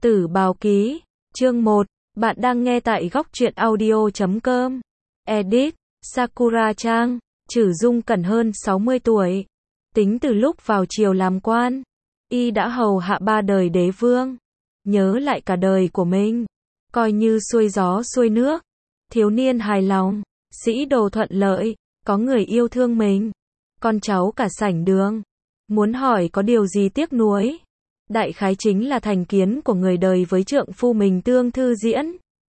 Tử Bào Ký, chương 1, bạn đang nghe tại góc truyện audio.com. Edit, Sakura Trang, Trử Dung Cẩn hơn 60 tuổi. Tính từ lúc vào triều làm quan, y đã hầu hạ 3 đời đế vương. Nhớ lại cả đời của mình, coi như xuôi gió xuôi nước. Thiếu niên hài lòng, sĩ đồ thuận lợi, có người yêu thương mình. Con cháu cả sảnh đường. Muốn hỏi có điều gì tiếc nuối? Đại khái chính là thành kiến của người đời với trượng phu mình Tương Thư Diễn.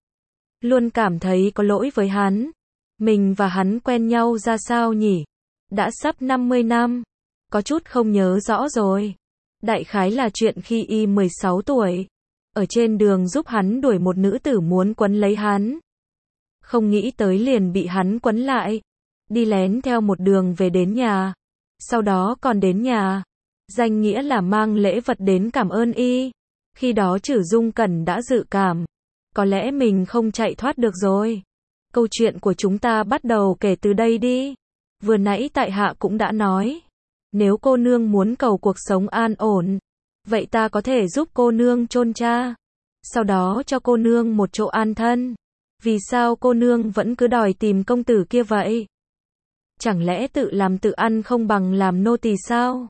Luôn cảm thấy có lỗi với hắn. Mình và hắn quen nhau ra sao nhỉ? Đã sắp 50 năm. Có chút không nhớ rõ rồi. Đại khái là chuyện khi y 16 tuổi. Ở trên đường giúp hắn đuổi một nữ tử muốn quấn lấy hắn. Không nghĩ tới liền bị hắn quấn lại. Đi lén theo một đường về đến nhà. Sau đó còn đến nhà. Danh nghĩa là mang lễ vật đến cảm ơn y. Khi đó Trử Dung Cẩn đã dự cảm. Có lẽ mình không chạy thoát được rồi. Câu chuyện của chúng ta bắt đầu kể từ đây đi. Vừa nãy tại hạ cũng đã nói. Nếu cô nương muốn cầu cuộc sống an ổn, vậy ta có thể giúp cô nương chôn cha. Sau đó cho cô nương một chỗ an thân. Vì sao cô nương vẫn cứ đòi tìm công tử kia vậy? Chẳng lẽ tự làm tự ăn không bằng làm nô tỳ sao?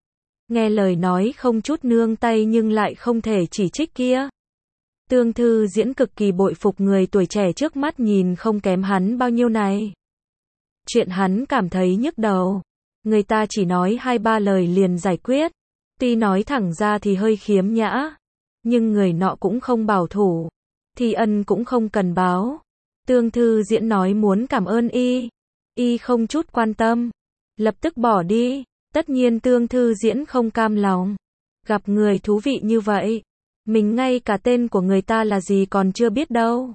Nghe lời nói không chút nương tay nhưng lại không thể chỉ trích kia. Tương Thư Diễn cực kỳ bội phục người tuổi trẻ trước mắt nhìn không kém hắn bao nhiêu này. Chuyện hắn cảm thấy nhức đầu. Người ta chỉ nói 2-3 lời liền giải quyết. Tuy nói thẳng ra thì hơi khiếm nhã. Nhưng người nọ cũng không bảo thủ. Thì ân cũng không cần báo. Tương Thư Diễn nói muốn cảm ơn y. Y không chút quan tâm. Lập tức bỏ đi. Tất nhiên Tương Thư Diễn không cam lòng. Gặp người thú vị như vậy. Mình ngay cả tên của người ta là gì còn chưa biết đâu.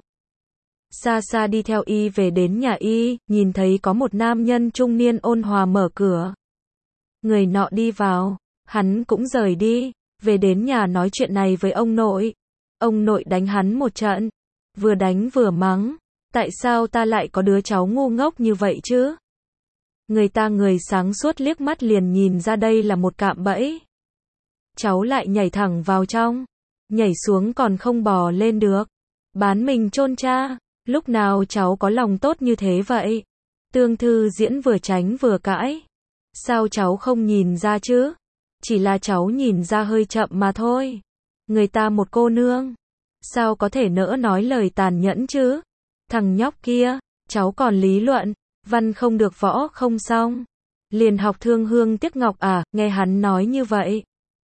Xa xa đi theo y về đến nhà y, nhìn thấy có một nam nhân trung niên ôn hòa mở cửa. Người nọ đi vào, hắn cũng rời đi, về đến nhà nói chuyện này với ông nội. Ông nội đánh hắn một trận, vừa đánh vừa mắng. Tại sao ta lại có đứa cháu ngu ngốc như vậy chứ? Người ta người sáng suốt liếc mắt liền nhìn ra đây là một cạm bẫy. Cháu lại nhảy thẳng vào trong. Nhảy xuống còn không bò lên được. Bán mình chôn cha. Lúc nào cháu có lòng tốt như thế vậy? Tương Thư Diễn vừa tránh vừa cãi. Sao cháu không nhìn ra chứ? Chỉ là cháu nhìn ra hơi chậm mà thôi. Người ta một cô nương. Sao có thể nỡ nói lời tàn nhẫn chứ? Thằng nhóc kia, cháu còn lý luận. Văn không được võ không xong. Liền học thương hương tiếc ngọc à, nghe hắn nói như vậy.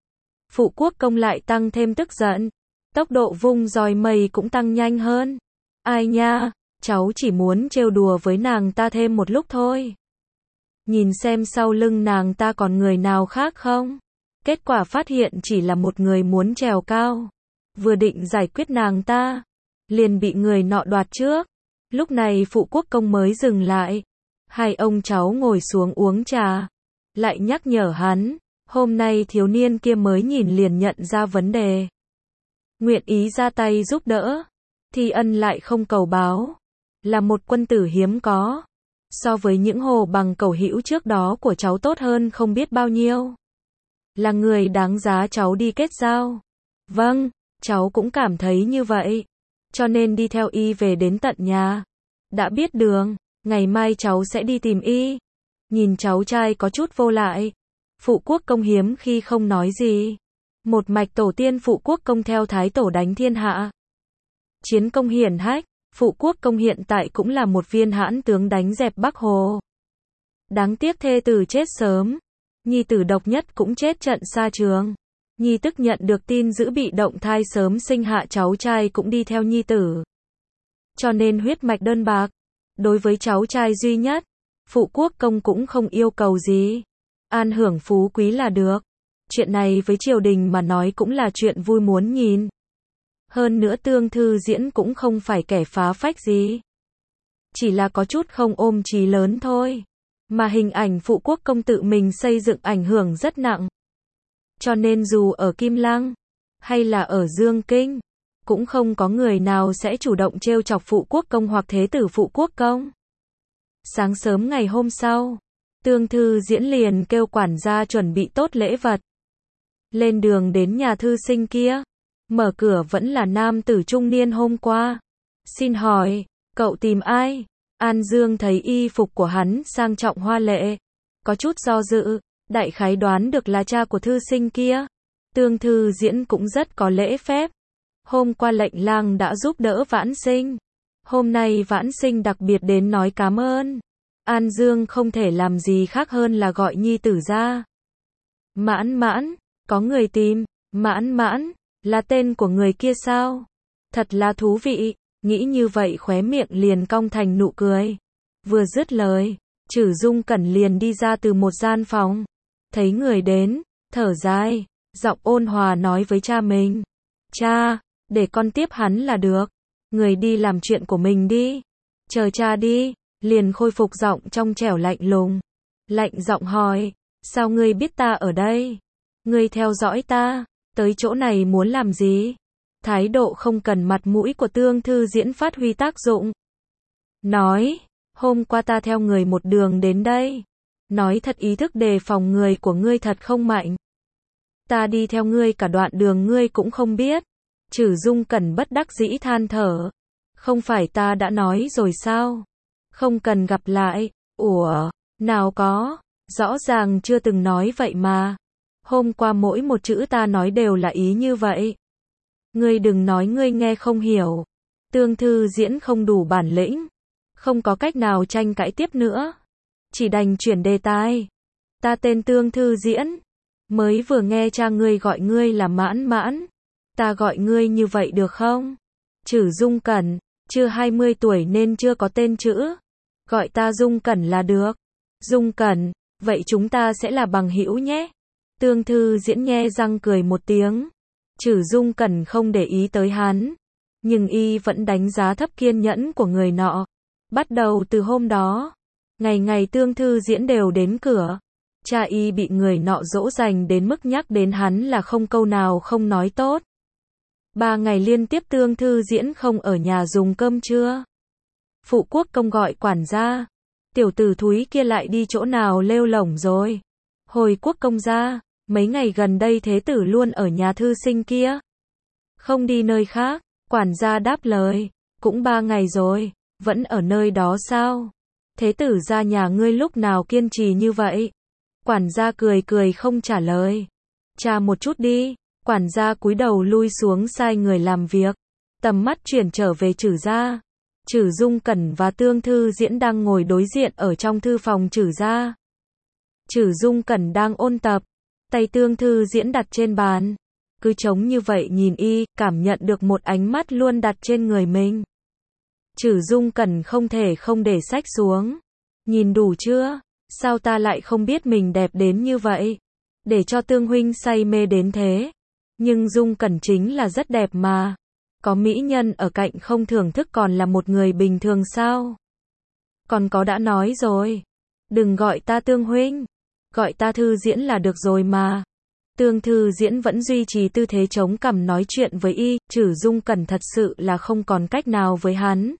Phụ quốc công lại tăng thêm tức giận. Tốc độ vung roi mây cũng tăng nhanh hơn. Ai nha, cháu chỉ muốn trêu đùa với nàng ta thêm một lúc thôi. Nhìn xem sau lưng nàng ta còn người nào khác không? Kết quả phát hiện chỉ là một người muốn trèo cao. Vừa định giải quyết nàng ta, liền bị người nọ đoạt trước. Lúc này phụ quốc công mới dừng lại. Hai ông cháu ngồi xuống uống trà. Lại nhắc nhở hắn. Hôm nay thiếu niên kia mới nhìn liền nhận ra vấn đề. Nguyện ý ra tay giúp đỡ. Thì ân lại không cầu báo. Là một quân tử hiếm có. So với những hồ bằng cẩu hữu trước đó của cháu tốt hơn không biết bao nhiêu. Là người đáng giá cháu đi kết giao. Vâng, cháu cũng cảm thấy như vậy. Cho nên đi theo y về đến tận nhà. Đã biết đường, ngày mai cháu sẽ đi tìm y. Nhìn cháu trai có chút vô lại. Phụ quốc công hiếm khi không nói gì. Một mạch tổ tiên phụ quốc công theo thái tổ đánh thiên hạ. Chiến công hiển hách, phụ quốc công hiện tại cũng là một viên hãn tướng đánh dẹp Bắc Hồ. Đáng tiếc thê tử chết sớm. Nhi tử độc nhất cũng chết trận xa trường. Nhi tức nhận được tin dữ bị động thai sớm sinh hạ cháu trai cũng đi theo nhi tử. Cho nên huyết mạch đơn bạc. Đối với cháu trai duy nhất, phụ quốc công cũng không yêu cầu gì. An hưởng phú quý là được. Chuyện này với triều đình mà nói cũng là chuyện vui muốn nhìn. Hơn nữa Tương Thư Diễn cũng không phải kẻ phá phách gì. Chỉ là có chút không ôm chí lớn thôi. Mà hình ảnh phụ quốc công tự mình xây dựng ảnh hưởng rất nặng. Cho nên dù ở Kim Lăng, hay là ở Dương Kinh, cũng không có người nào sẽ chủ động trêu chọc phụ quốc công hoặc thế tử phụ quốc công. Sáng sớm ngày hôm sau, Tương Thư Diễn liền kêu quản gia chuẩn bị tốt lễ vật. Lên đường đến nhà thư sinh kia. Mở cửa vẫn là nam tử trung niên hôm qua. Xin hỏi, cậu tìm ai? An Dương thấy y phục của hắn sang trọng hoa lệ, có chút do dự, đại khái đoán được là cha của thư sinh kia. Tương Thư Diễn cũng rất có lễ phép. Hôm qua lệnh lang đã giúp đỡ Vãn Sinh. Hôm nay Vãn Sinh đặc biệt đến nói cảm ơn. An Dương không thể làm gì khác hơn là gọi nhi tử ra. Mãn Mãn, có người tìm. Mãn Mãn, là tên của người kia sao? Thật là thú vị, nghĩ như vậy khóe miệng liền cong thành nụ cười. Vừa dứt lời, Trử Dung Cẩn liền đi ra từ một gian phòng. Thấy người đến, thở dài, giọng ôn hòa nói với cha mình. Cha, để con tiếp hắn là được. Người đi làm chuyện của mình đi. Chờ cha đi, liền khôi phục giọng trong trẻo lạnh lùng. Lạnh giọng hỏi, sao ngươi biết ta ở đây? Ngươi theo dõi ta, tới chỗ này muốn làm gì? Thái độ không cần mặt mũi của Tương Thư Diễn phát huy tác dụng. Nói, hôm qua ta theo người một đường đến đây. Nói thật ý thức đề phòng người của ngươi thật không mạnh. Ta đi theo ngươi cả đoạn đường ngươi cũng không biết. Trử Dung Cẩn bất đắc dĩ than thở. Không phải ta đã nói rồi sao? Không cần gặp lại. Ủa, nào có, rõ ràng chưa từng nói vậy mà. Hôm qua mỗi một chữ ta nói đều là ý như vậy. Ngươi đừng nói ngươi nghe không hiểu. Tương Thư Diễn không đủ bản lĩnh. Không có cách nào tranh cãi tiếp nữa. Chỉ đành chuyển đề tài. Ta tên Tương Thư Diễn. Mới vừa nghe cha ngươi gọi ngươi là Mãn Mãn. Ta gọi ngươi như vậy được không? Trử Dung Cẩn, chưa 20 tuổi nên chưa có tên chữ. Gọi ta Dung Cẩn là được. Dung Cẩn, vậy chúng ta sẽ là bằng hữu nhé. Tương Thư Diễn nhe răng cười một tiếng. Trử Dung Cẩn không để ý tới hắn. Nhưng y vẫn đánh giá thấp kiên nhẫn của người nọ. Bắt đầu từ hôm đó, ngày ngày Tương Thư Diễn đều đến cửa. Cha y bị người nọ dỗ dành đến mức nhắc đến hắn là không câu nào không nói tốt. 3 ngày liên tiếp Tương Thư Diễn không ở nhà dùng cơm trưa. Phụ quốc công gọi quản gia. Tiểu tử thúi kia lại đi chỗ nào lêu lổng rồi. Hồi quốc công gia, mấy ngày gần đây thế tử luôn ở nhà thư sinh kia. Không đi nơi khác, quản gia đáp lời. Cũng 3 ngày rồi, vẫn ở nơi đó sao? Thế tử ra nhà ngươi lúc nào kiên trì như vậy? Quản gia cười cười không trả lời. Cha một chút đi. Quản gia cúi đầu lui xuống sai người làm việc. Tầm mắt chuyển trở về Trử gia. Trử Dung Cẩn và Tương Thư Diễn đang ngồi đối diện ở trong thư phòng Trử gia. Trử Dung Cẩn đang ôn tập. Tay Tương Thư Diễn đặt trên bàn. Cứ trống như vậy nhìn y, cảm nhận được một ánh mắt luôn đặt trên người mình. Trử Dung Cẩn không thể không để sách xuống. Nhìn đủ chưa? Sao ta lại không biết mình đẹp đến như vậy? Để cho Tương huynh say mê đến thế. Nhưng Dung Cẩn chính là rất đẹp mà. Có mỹ nhân ở cạnh không thưởng thức còn là một người bình thường sao? Còn có đã nói rồi. Đừng gọi ta Tương huynh. Gọi ta Thư Diễn là được rồi mà. Tương Thư Diễn vẫn duy trì tư thế chống cằm nói chuyện với y. Trử Dung Cẩn thật sự là không còn cách nào với hắn.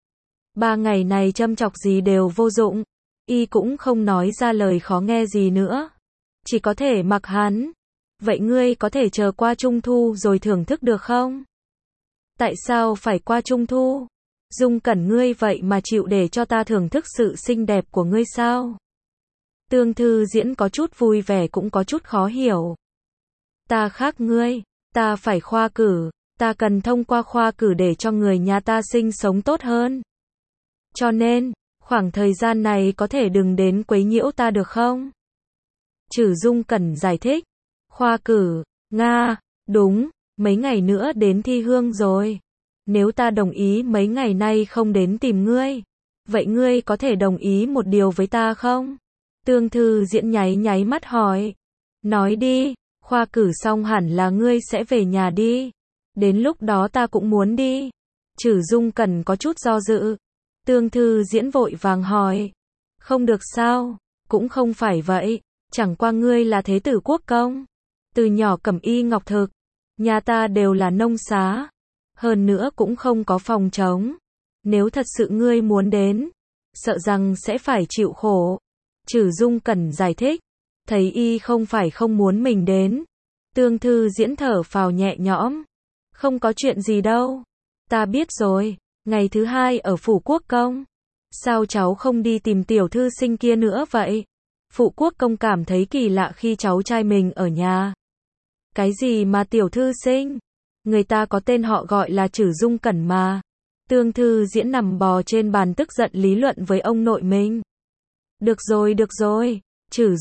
3 ngày này châm chọc gì đều vô dụng. Y cũng không nói ra lời khó nghe gì nữa. Chỉ có thể mặc hắn. Vậy ngươi có thể chờ qua Trung Thu rồi thưởng thức được không? Tại sao phải qua Trung Thu? Dung Cẩn ngươi vậy mà chịu để cho ta thưởng thức sự xinh đẹp của ngươi sao? Tương Thư Diễn có chút vui vẻ cũng có chút khó hiểu. Ta khác ngươi, ta phải khoa cử, ta cần thông qua khoa cử để cho người nhà ta sinh sống tốt hơn. Cho nên, khoảng thời gian này có thể đừng đến quấy nhiễu ta được không? Trử Dung Cẩn giải thích. Khoa cử, Nga, đúng, mấy ngày nữa đến thi hương rồi. Nếu ta đồng ý mấy ngày nay không đến tìm ngươi, vậy ngươi có thể đồng ý một điều với ta không? Tương Thư Diễn nháy nháy mắt hỏi. Nói đi, khoa cử xong hẳn là ngươi sẽ về nhà đi. Đến lúc đó ta cũng muốn đi. Trử Dung Cẩn có chút do dự. Tương Thư Diễn vội vàng hỏi. Không được sao? Cũng không phải vậy. Chẳng qua ngươi là thế tử quốc công. Từ nhỏ cẩm y ngọc thực. Nhà ta đều là nông xá. Hơn nữa cũng không có phòng trống. Nếu thật sự ngươi muốn đến, sợ rằng sẽ phải chịu khổ. Trử Dung Cẩn giải thích. Thấy y không phải không muốn mình đến. Tương Thư Diễn thở phào nhẹ nhõm. Không có chuyện gì đâu. Ta biết rồi, ngày thứ hai ở phủ quốc công. Sao cháu không đi tìm tiểu thư sinh kia nữa vậy? Phụ quốc công cảm thấy kỳ lạ khi cháu trai mình ở nhà. Cái gì mà tiểu thư sinh? Người ta có tên họ gọi là Trử Dung Cẩn mà. Tương Thư Diễn nằm bò trên bàn tức giận lý luận với ông nội mình. Được rồi, Trử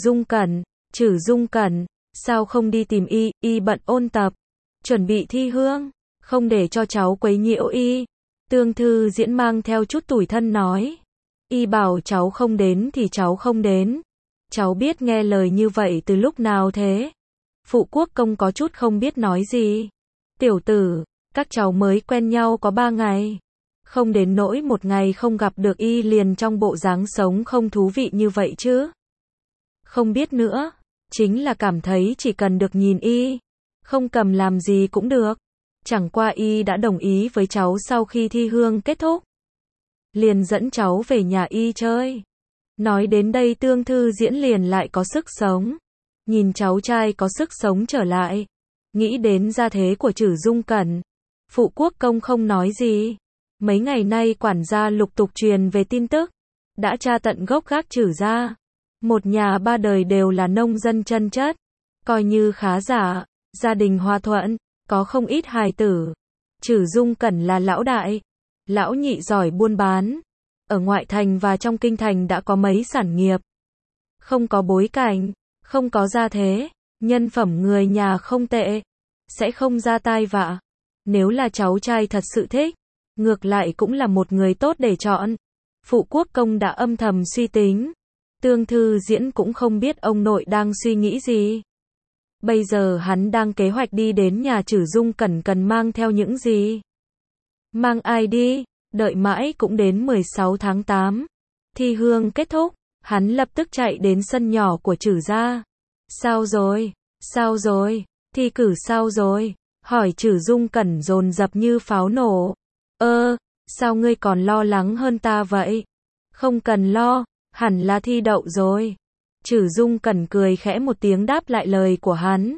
Dung Cẩn, sao không đi tìm y bận ôn tập, chuẩn bị thi hương, không để cho cháu quấy nhiễu y. Tương Thư Diễn mang theo chút tủi thân nói. Y bảo cháu không đến thì cháu không đến. Cháu biết nghe lời như vậy từ lúc nào thế? Phụ quốc công có chút không biết nói gì. Tiểu tử, các cháu mới quen nhau có 3 ngày. Không đến nỗi một ngày không gặp được y liền trong bộ dáng sống không thú vị như vậy chứ. Không biết nữa, chính là cảm thấy chỉ cần được nhìn y, không cầm làm gì cũng được. Chẳng qua y đã đồng ý với cháu sau khi thi hương kết thúc. Liền dẫn cháu về nhà y chơi. Nói đến đây Tương Thư Diễn liền lại có sức sống. Nhìn cháu trai có sức sống trở lại. Nghĩ đến gia thế của Trử Dung Cẩn. Phụ quốc công không nói gì. Mấy ngày nay quản gia lục tục truyền về tin tức. Đã tra tận gốc gác Trử gia. Một nhà 3 đời đều là nông dân chân chất. Coi như khá giả. Gia đình hòa thuận. Có không ít hài tử. Trử Dung Cẩn là lão đại. Lão nhị giỏi buôn bán. Ở ngoại thành và trong kinh thành đã có mấy sản nghiệp. Không có bối cảnh, không có gia thế, nhân phẩm người nhà không tệ, sẽ không ra tai vạ. Nếu là cháu trai thật sự thích, ngược lại cũng là một người tốt để chọn. Phụ quốc công đã âm thầm suy tính. Tương Thư Diễn cũng không biết ông nội đang suy nghĩ gì. Bây giờ hắn đang kế hoạch đi đến nhà Trử Dung Cẩn cần mang theo những gì. Mang ai đi? Đợi mãi cũng đến 16 tháng 8. Thi hương kết thúc, hắn lập tức chạy đến sân nhỏ của Trử gia. Sao rồi? Thi cử sao rồi? Hỏi Trử Dung Cẩn dồn dập như pháo nổ. Sao ngươi còn lo lắng hơn ta vậy? Không cần lo, hẳn là thi đậu rồi. Trử Dung Cẩn cười khẽ một tiếng đáp lại lời của hắn.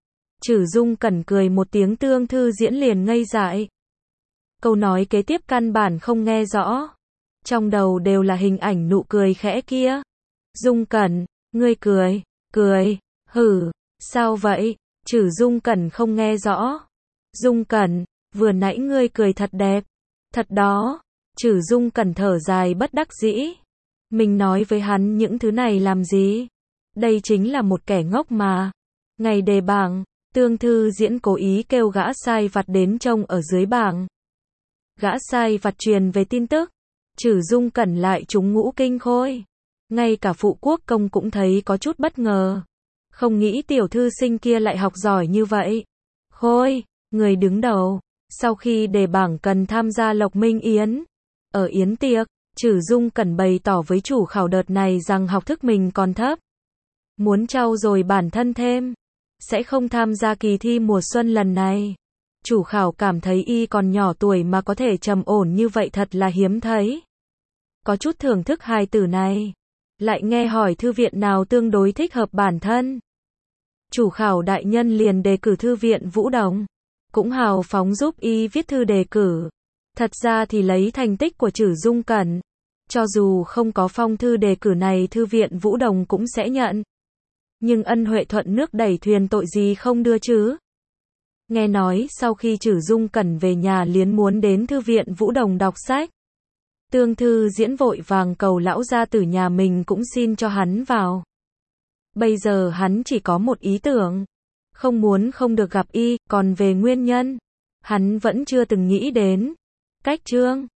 Trử Dung Cẩn cười một tiếng Tương Thư Diễn liền ngây dại. Câu nói kế tiếp căn bản không nghe rõ. Trong đầu đều là hình ảnh nụ cười khẽ kia. Dung Cẩn, ngươi cười, hử, sao vậy? Trử Dung Cẩn không nghe rõ. Dung Cẩn, vừa nãy ngươi cười thật đẹp. Thật đó. Trử Dung Cẩn thở dài bất đắc dĩ. Mình nói với hắn những thứ này làm gì? Đây chính là một kẻ ngốc mà. Ngày đề bảng, Tương Thư Diễn cố ý kêu gã sai vặt đến trông ở dưới bảng. Gã sai vặt truyền về tin tức. Trử Dung Cẩn lại trúng ngũ kinh khôi. Ngay cả phụ quốc công cũng thấy có chút bất ngờ. Không nghĩ tiểu thư sinh kia lại học giỏi như vậy. Khôi, người đứng đầu. Sau khi đề bảng cần tham gia Lộc Minh Yến. Ở yến tiệc, Trử Dung Cẩn bày tỏ với chủ khảo đợt này rằng học thức mình còn thấp. Muốn trau dồi bản thân thêm. Sẽ không tham gia kỳ thi mùa xuân lần này. Chủ khảo cảm thấy y còn nhỏ tuổi mà có thể trầm ổn như vậy thật là hiếm thấy. Có chút thưởng thức hài tử này. Lại nghe hỏi thư viện nào tương đối thích hợp bản thân. Chủ khảo đại nhân liền đề cử thư viện Vũ Đồng. Cũng hào phóng giúp y viết thư đề cử. Thật ra thì lấy thành tích của Trử Dung Cẩn. Cho dù không có phong thư đề cử này thư viện Vũ Đồng cũng sẽ nhận. Nhưng ân huệ thuận nước đẩy thuyền tội gì không đưa chứ. Nghe nói sau khi Trử Dung Cẩn về nhà liền muốn đến thư viện Vũ Đồng đọc sách. Tương Thư Diễn vội vàng cầu lão gia tử nhà mình cũng xin cho hắn vào. Bây giờ hắn chỉ có một ý tưởng. Không muốn không được gặp y, còn về nguyên nhân. Hắn vẫn chưa từng nghĩ đến. Cách chương